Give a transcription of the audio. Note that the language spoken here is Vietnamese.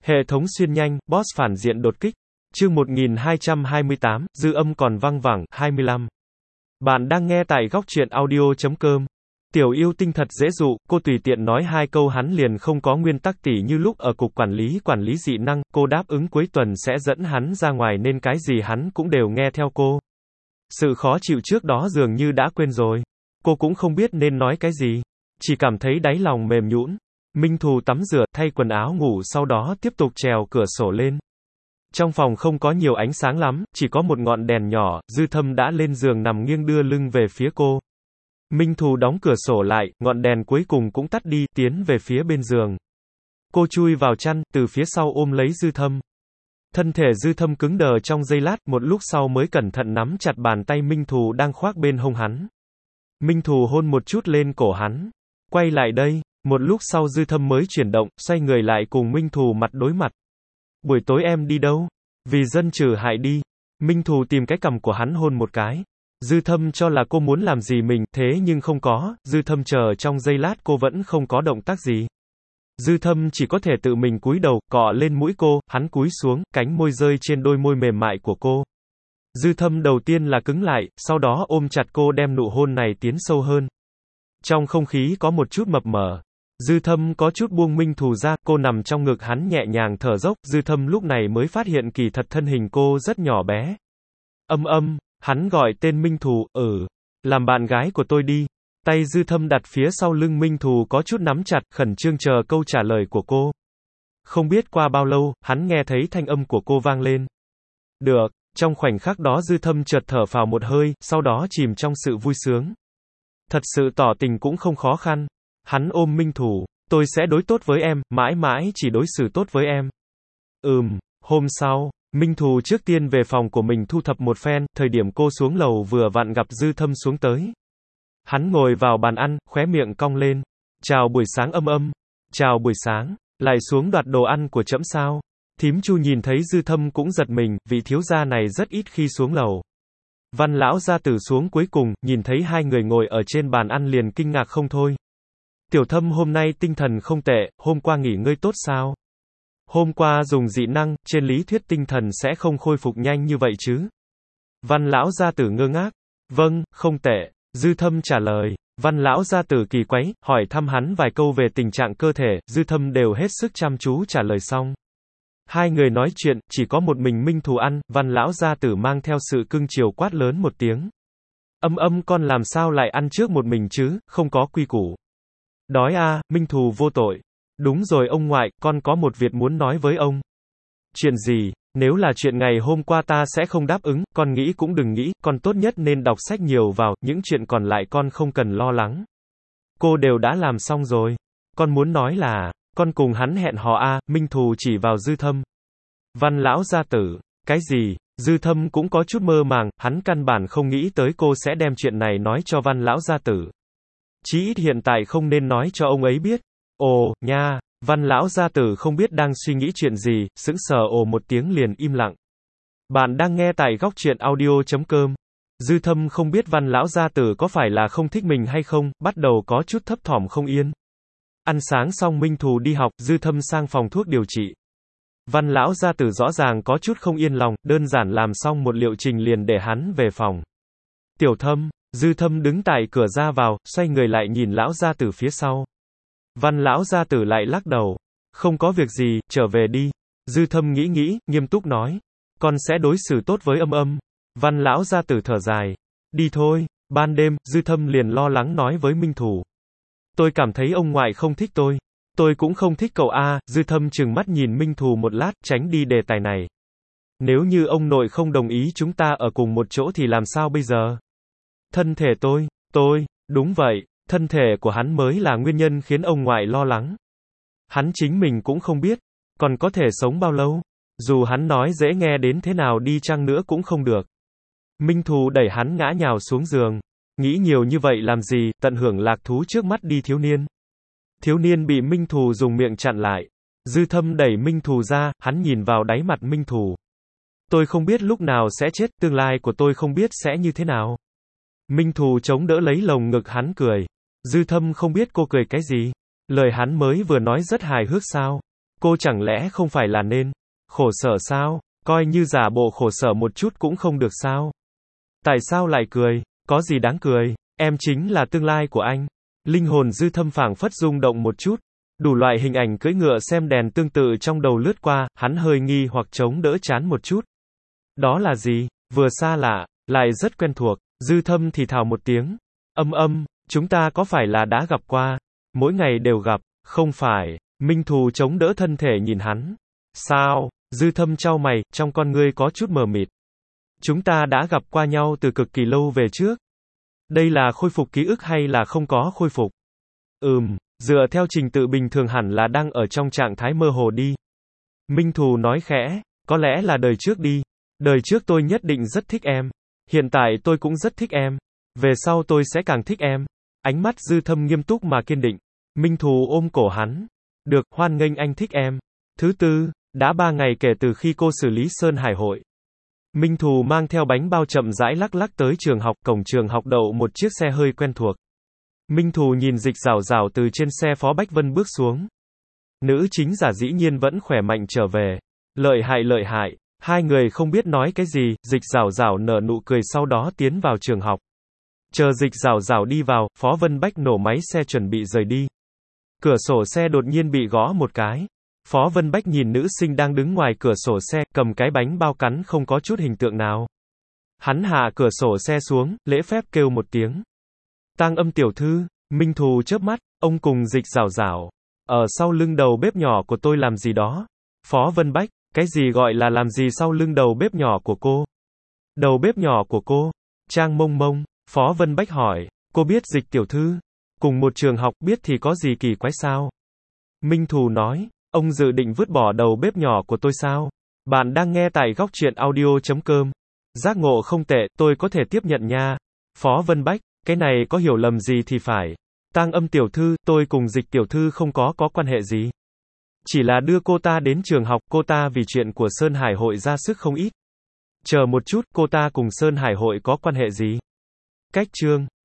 Hệ thống xuyên nhanh, boss phản diện đột kích. Chương 1228, dư âm còn văng vẳng, 25. Bạn đang nghe tại góc truyện audio.com. Tiểu yêu tinh thật dễ dụ, cô tùy tiện nói hai câu hắn liền không có nguyên tắc tỉ như lúc ở cục quản lý dị năng, cô đáp ứng cuối tuần sẽ dẫn hắn ra ngoài nên cái gì hắn cũng đều nghe theo cô. Sự khó chịu trước đó dường như đã quên rồi. Cô cũng không biết nên nói cái gì. Chỉ cảm thấy đáy lòng mềm nhũn. Minh Thù tắm rửa, thay quần áo ngủ sau đó tiếp tục trèo cửa sổ lên. Trong phòng không có nhiều ánh sáng lắm, chỉ có một ngọn đèn nhỏ, Dư Thâm đã lên giường nằm nghiêng đưa lưng về phía cô. Minh Thù đóng cửa sổ lại, ngọn đèn cuối cùng cũng tắt đi, tiến về phía bên giường. Cô chui vào chăn, từ phía sau ôm lấy Dư Thâm. Thân thể Dư Thâm cứng đờ trong giây lát, một lúc sau mới cẩn thận nắm chặt bàn tay Minh Thù đang khoác bên hông hắn. Minh Thù hôn một chút lên cổ hắn. Quay lại đây. Một lúc sau Dư Thâm mới chuyển động, xoay người lại cùng Minh Thù mặt đối mặt. Buổi tối em đi đâu? Vì dân trừ hại đi. Minh Thù tìm cái cằm của hắn hôn một cái. Dư Thâm cho là cô muốn làm gì mình, thế nhưng không có, Dư Thâm chờ trong giây lát cô vẫn không có động tác gì. Dư Thâm chỉ có thể tự mình cúi đầu, cọ lên mũi cô, hắn cúi xuống, cánh môi rơi trên đôi môi mềm mại của cô. Dư Thâm đầu tiên là cứng lại, sau đó ôm chặt cô đem nụ hôn này tiến sâu hơn. Trong không khí có một chút mập mờ. Dư Thâm có chút buông Minh Thù ra, cô nằm trong ngực hắn nhẹ nhàng thở dốc, Dư Thâm lúc này mới phát hiện kỳ thật thân hình cô rất nhỏ bé. Hắn gọi tên Minh Thù, làm bạn gái của tôi đi. Tay Dư Thâm đặt phía sau lưng Minh Thù có chút nắm chặt, khẩn trương chờ câu trả lời của cô. Không biết qua bao lâu, hắn nghe thấy thanh âm của cô vang lên. Được, trong khoảnh khắc đó Dư Thâm chợt thở phào một hơi, sau đó chìm trong sự vui sướng. Thật sự tỏ tình cũng không khó khăn. Hắn ôm Minh Thù, tôi sẽ đối tốt với em, mãi mãi chỉ đối xử tốt với em. Hôm sau, Minh Thù trước tiên về phòng của mình thu thập một phen, thời điểm cô xuống lầu vừa vặn gặp Dư Thâm xuống tới. Hắn ngồi vào bàn ăn, khóe miệng cong lên. Chào buổi sáng Chào buổi sáng, lại xuống đoạt đồ ăn của trẫm sao? Thím Chu nhìn thấy Dư Thâm cũng giật mình, vị thiếu gia này rất ít khi xuống lầu. Văn lão gia tử xuống cuối cùng, nhìn thấy hai người ngồi ở trên bàn ăn liền kinh ngạc không thôi. Tiểu Thâm hôm nay tinh thần không tệ, hôm qua nghỉ ngơi tốt sao? Hôm qua dùng dị năng, trên lý thuyết tinh thần sẽ không khôi phục nhanh như vậy chứ? Văn lão gia tử ngơ ngác. Vâng, không tệ. Dư Thâm trả lời. Văn lão gia tử kỳ quái, hỏi thăm hắn vài câu về tình trạng cơ thể, Dư Thâm đều hết sức chăm chú trả lời xong. Hai người nói chuyện, chỉ có một mình Minh Thù ăn, Văn lão gia tử mang theo sự cưng chiều quát lớn một tiếng. Con làm sao lại ăn trước một mình chứ, không có quy củ. Đói à, Minh Thù vô tội. Đúng rồi ông ngoại, con có một việc muốn nói với ông. Chuyện gì? Nếu là chuyện ngày hôm qua ta sẽ không đáp ứng, con nghĩ cũng đừng nghĩ, con tốt nhất nên đọc sách nhiều vào, những chuyện còn lại con không cần lo lắng. Cô đều đã làm xong rồi. Con muốn nói là, con cùng hắn hẹn hò à, Minh Thù chỉ vào Dư Thâm. Văn lão gia tử, cái gì? Dư Thâm cũng có chút mơ màng, hắn căn bản không nghĩ tới cô sẽ đem chuyện này nói cho Văn lão gia tử. Chí ít hiện tại không nên nói cho ông ấy biết. Ồ, nha, Văn lão gia tử không biết đang suy nghĩ chuyện gì, sững sờ ồ một tiếng liền im lặng. Bạn đang nghe tại góc truyện audio.com. Dư Thâm không biết Văn lão gia tử có phải là không thích mình hay không, bắt đầu có chút thấp thỏm không yên. Ăn sáng xong Minh Thù đi học, Dư Thâm sang phòng thuốc điều trị. Văn lão gia tử rõ ràng có chút không yên lòng, đơn giản làm xong một liệu trình liền để hắn về phòng. Tiểu Thâm, Dư Thâm đứng tại cửa ra vào, xoay người lại nhìn lão gia tử phía sau. Văn lão gia tử lại lắc đầu. Không có việc gì, trở về đi. Dư Thâm nghĩ, nghiêm túc nói. Con sẽ đối xử tốt với Văn lão gia tử thở dài. Đi thôi. Ban đêm, Dư Thâm liền lo lắng nói với Minh Thù. Tôi cảm thấy ông ngoại không thích tôi. Tôi cũng không thích cậu a. Dư Thâm trừng mắt nhìn Minh Thù một lát, tránh đi đề tài này. Nếu như ông nội không đồng ý chúng ta ở cùng một chỗ thì làm sao bây giờ? Thân thể tôi, đúng vậy, thân thể của hắn mới là nguyên nhân khiến ông ngoại lo lắng. Hắn chính mình cũng không biết, còn có thể sống bao lâu, dù hắn nói dễ nghe đến thế nào đi chăng nữa cũng không được. Minh Thù đẩy hắn ngã nhào xuống giường, nghĩ nhiều như vậy làm gì, tận hưởng lạc thú trước mắt đi thiếu niên. Thiếu niên bị Minh Thù dùng miệng chặn lại. Dư Thâm đẩy Minh Thù ra, hắn nhìn vào đáy mặt Minh Thù. Tôi không biết lúc nào sẽ chết, tương lai của tôi không biết sẽ như thế nào. Minh Thù chống đỡ lấy lồng ngực hắn cười. Dư Thâm không biết cô cười cái gì. Lời hắn mới vừa nói rất hài hước sao. Cô chẳng lẽ không phải là nên khổ sở sao? Coi như giả bộ khổ sở một chút cũng không được sao? Tại sao lại cười? Có gì đáng cười? Em chính là tương lai của anh. Linh hồn Dư Thâm phảng phất rung động một chút. Đủ loại hình ảnh cưỡi ngựa xem đèn tương tự trong đầu lướt qua, hắn hơi nghi hoặc chống đỡ chán một chút. Đó là gì? Vừa xa lạ, lại rất quen thuộc. Dư Thâm thì thào một tiếng. Chúng ta có phải là đã gặp qua? Mỗi ngày đều gặp, không phải. Minh Thù chống đỡ thân thể nhìn hắn. Sao? Dư Thâm chau mày, trong con ngươi có chút mờ mịt. Chúng ta đã gặp qua nhau từ cực kỳ lâu về trước. Đây là khôi phục ký ức hay là không có khôi phục? Dựa theo trình tự bình thường hẳn là đang ở trong trạng thái mơ hồ đi. Minh Thù nói khẽ, có lẽ là đời trước đi. Đời trước tôi nhất định rất thích em. Hiện tại tôi cũng rất thích em. Về sau tôi sẽ càng thích em. Ánh mắt Dư Thâm nghiêm túc mà kiên định. Minh Thù ôm cổ hắn. Được, hoan nghênh anh thích em. Thứ tư, đã 3 ngày kể từ khi cô xử lý Sơn Hải hội. Minh Thù mang theo bánh bao chậm rãi lắc lắc tới trường học, cổng trường học đậu một chiếc xe hơi quen thuộc. Minh Thù nhìn Dịch Rảo Rảo từ trên xe Phó Bách Vân bước xuống. Nữ chính giả dĩ nhiên vẫn khỏe mạnh trở về. Lợi hại. Hai người không biết nói cái gì, Dịch Rảo Rảo nở nụ cười sau đó tiến vào trường học. Chờ Dịch Rảo Rảo đi vào, Phó Vân Bách nổ máy xe chuẩn bị rời đi. Cửa sổ xe đột nhiên bị gõ một cái. Phó Vân Bách nhìn nữ sinh đang đứng ngoài cửa sổ xe, cầm cái bánh bao cắn không có chút hình tượng nào. Hắn hạ cửa sổ xe xuống, lễ phép kêu một tiếng. Tang Âm tiểu thư. Minh Thù chớp mắt, ông cùng Dịch Rảo Rảo. Ở sau lưng đầu bếp nhỏ của tôi làm gì đó? Phó Vân Bách, cái gì gọi là làm gì sau lưng đầu bếp nhỏ của cô? Đầu bếp nhỏ của cô? Trang Mông Mông. Phó Vân Bách hỏi, cô biết Dịch tiểu thư? Cùng một trường học biết thì có gì kỳ quái sao? Minh Thù nói, ông dự định vứt bỏ đầu bếp nhỏ của tôi sao? Bạn đang nghe tại góc truyện audio.com. Giác ngộ không tệ, tôi có thể tiếp nhận nha. Phó Vân Bách, cái này có hiểu lầm gì thì phải. Tang Âm tiểu thư, tôi cùng Dịch tiểu thư không có quan hệ gì. Chỉ là đưa cô ta đến trường học, cô ta vì chuyện của Sơn Hải hội ra sức không ít. Chờ một chút, cô ta cùng Sơn Hải hội có quan hệ gì? Cách chương